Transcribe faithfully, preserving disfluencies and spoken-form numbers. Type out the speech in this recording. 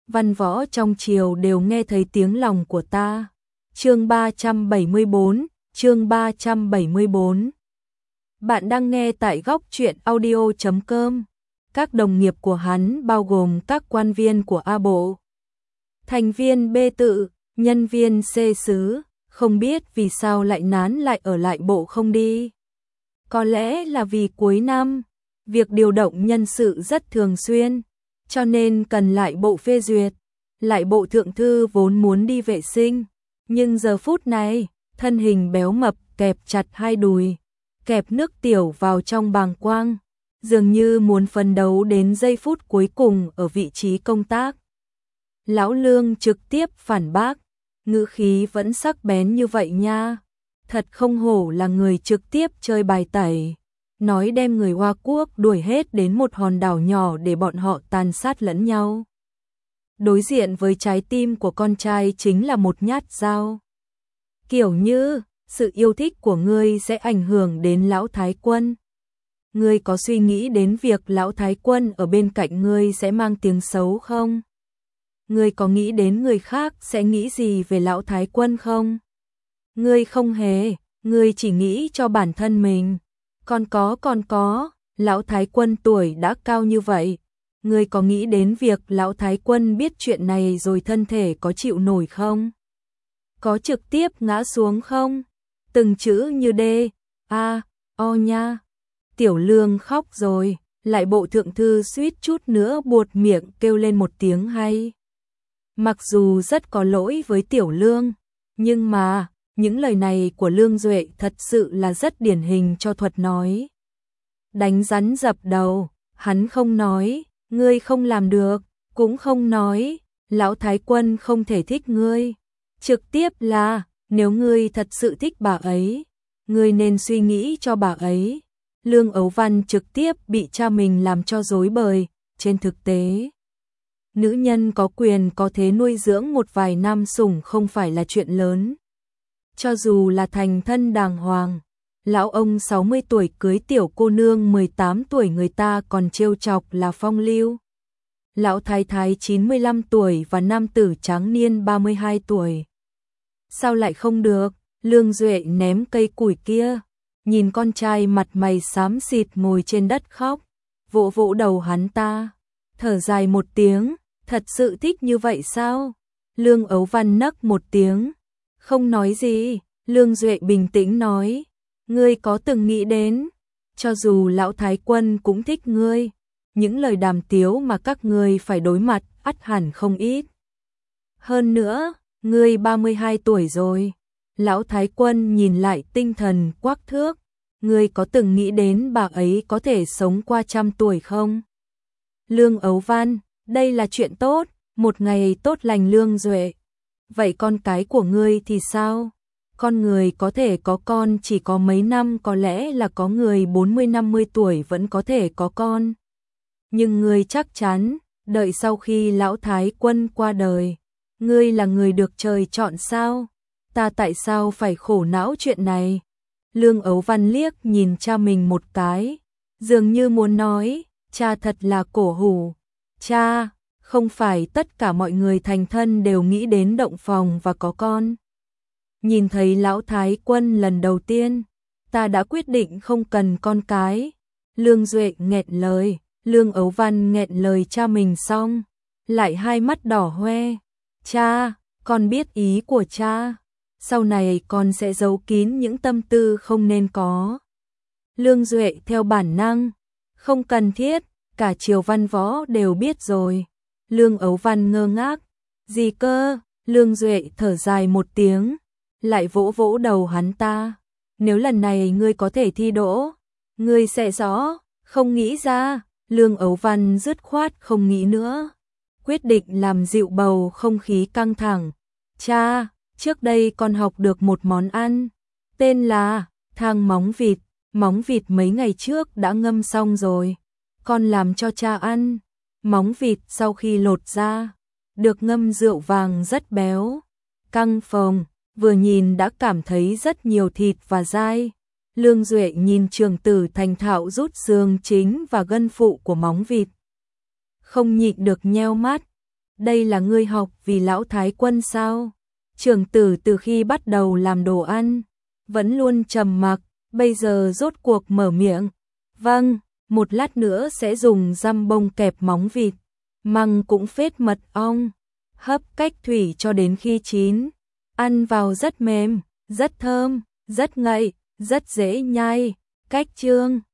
văn võ trong triều đều nghe thấy tiếng lòng của ta. Chương ba trăm bảy mươi bốn, chương ba trăm bảy mươi bốn. Bạn đang nghe tại góc truyện audio chấm com. Các đồng nghiệp của hắn bao gồm các quan viên của A Bộ, thành viên B tự, nhân viên C xứ, không biết vì sao lại nán lại ở lại bộ không đi. Có lẽ là vì cuối năm, việc điều động nhân sự rất thường xuyên, cho nên cần lại bộ phê duyệt. Lại bộ thượng thư vốn muốn đi vệ sinh, nhưng giờ phút này, thân hình béo mập kẹp chặt hai đùi, kẹp nước tiểu vào trong bàng quang, dường như muốn phấn đấu đến giây phút cuối cùng ở vị trí công tác. Lão Lương trực tiếp phản bác, ngữ khí vẫn sắc bén như vậy nha, thật không hổ là người trực tiếp chơi bài tẩy, nói đem người Hoa Quốc đuổi hết đến một hòn đảo nhỏ để bọn họ tàn sát lẫn nhau. Đối diện với trái tim của con trai chính là một nhát dao. Kiểu như, sự yêu thích của ngươi sẽ ảnh hưởng đến lão thái quân. Ngươi có suy nghĩ đến việc lão thái quân ở bên cạnh ngươi sẽ mang tiếng xấu không? Ngươi có nghĩ đến người khác sẽ nghĩ gì về lão thái quân không? Ngươi không hề, ngươi chỉ nghĩ cho bản thân mình. Còn có còn có, lão thái quân tuổi đã cao như vậy. Ngươi có nghĩ đến việc lão thái quân biết chuyện này rồi thân thể có chịu nổi không? Có trực tiếp ngã xuống không? Từng chữ như đê, a, o nha. Tiểu Lương khóc rồi, lại bộ thượng thư suýt chút nữa buột miệng kêu lên một tiếng hay. Mặc dù rất có lỗi với Tiểu Lương, nhưng mà, những lời này của Lương Duệ thật sự là rất điển hình cho thuật nói. Đánh rắn dập đầu, hắn không nói, ngươi không làm được, cũng không nói, lão thái quân không thể thích ngươi. Trực tiếp là, nếu ngươi thật sự thích bà ấy, ngươi nên suy nghĩ cho bà ấy. Lương Ấu Văn trực tiếp bị cha mình làm cho rối bời, trên thực tế. Nữ nhân có quyền có thế nuôi dưỡng một vài nam sủng không phải là chuyện lớn. Cho dù là thành thân đàng hoàng, lão ông sáu mươi tuổi cưới tiểu cô nương mười tám tuổi người ta còn trêu chọc là phong lưu. Lão thái thái chín mươi lăm tuổi và nam tử tráng niên ba mươi hai tuổi. Sao lại không được? Lương Duệ ném cây củi kia, nhìn con trai mặt mày xám xịt ngồi trên đất khóc, vỗ vỗ đầu hắn ta, thở dài một tiếng, thật sự thích như vậy sao? Lương Ấu Văn nấc một tiếng, không nói gì. Lương Duệ bình tĩnh nói, ngươi có từng nghĩ đến, cho dù lão thái quân cũng thích ngươi, những lời đàm tiếu mà các ngươi phải đối mặt ắt hẳn không ít. Hơn nữa, ngươi ba mươi hai tuổi rồi. Lão thái quân nhìn lại tinh thần quắc thước, ngươi có từng nghĩ đến bà ấy có thể sống qua trăm tuổi không? Lương Ấu Văn, đây là chuyện tốt, một ngày tốt lành. Lương Duệ, vậy con cái của ngươi thì sao? Con người có thể có con chỉ có mấy năm, có lẽ là có người bốn mươi năm mươi tuổi vẫn có thể có con. Nhưng ngươi chắc chắn, đợi sau khi lão thái quân qua đời, ngươi là người được trời chọn sao? Ta tại sao phải khổ não chuyện này? Lương Ấu Văn liếc nhìn cha mình một cái, dường như muốn nói, cha thật là cổ hủ. Cha, không phải tất cả mọi người thành thân đều nghĩ đến động phòng và có con. Nhìn thấy lão thái quân lần đầu tiên, ta đã quyết định không cần con cái. Lương Duệ nghẹn lời, Lương Ấu Văn nghẹn lời cha mình xong, lại hai mắt đỏ hoe. Cha, con biết ý của cha. Sau này con sẽ giấu kín những tâm tư không nên có. Lương Duệ theo bản năng, không cần thiết, cả triều văn võ đều biết rồi. Lương Ấu Văn ngơ ngác, gì cơ? Lương Duệ thở dài một tiếng, lại vỗ vỗ đầu hắn ta. Nếu lần này ngươi có thể thi đỗ, ngươi sẽ rõ, không nghĩ ra. Lương Ấu Văn dứt khoát không nghĩ nữa, quyết định làm dịu bầu không khí căng thẳng. Cha, trước đây con học được một món ăn, tên là thang móng vịt. Móng vịt mấy ngày trước đã ngâm xong rồi, con làm cho cha ăn. Móng vịt sau khi lột ra, được ngâm rượu vàng rất béo, căng phồng, vừa nhìn đã cảm thấy rất nhiều thịt và dai. Lương Duệ nhìn trường tử thành thạo rút xương chính và gân phụ của móng vịt, không nhịn được nheo mắt. đây là ngươi học vì lão thái quân sao? Trưởng tử từ khi bắt đầu làm đồ ăn, vẫn luôn trầm mặc, bây giờ rốt cuộc mở miệng. Vâng, một lát nữa sẽ dùng răm bông kẹp móng vịt, măng cũng phết mật ong, hấp cách thủy cho đến khi chín. Ăn vào rất mềm, rất thơm, rất ngậy, rất dễ nhai. Cách chương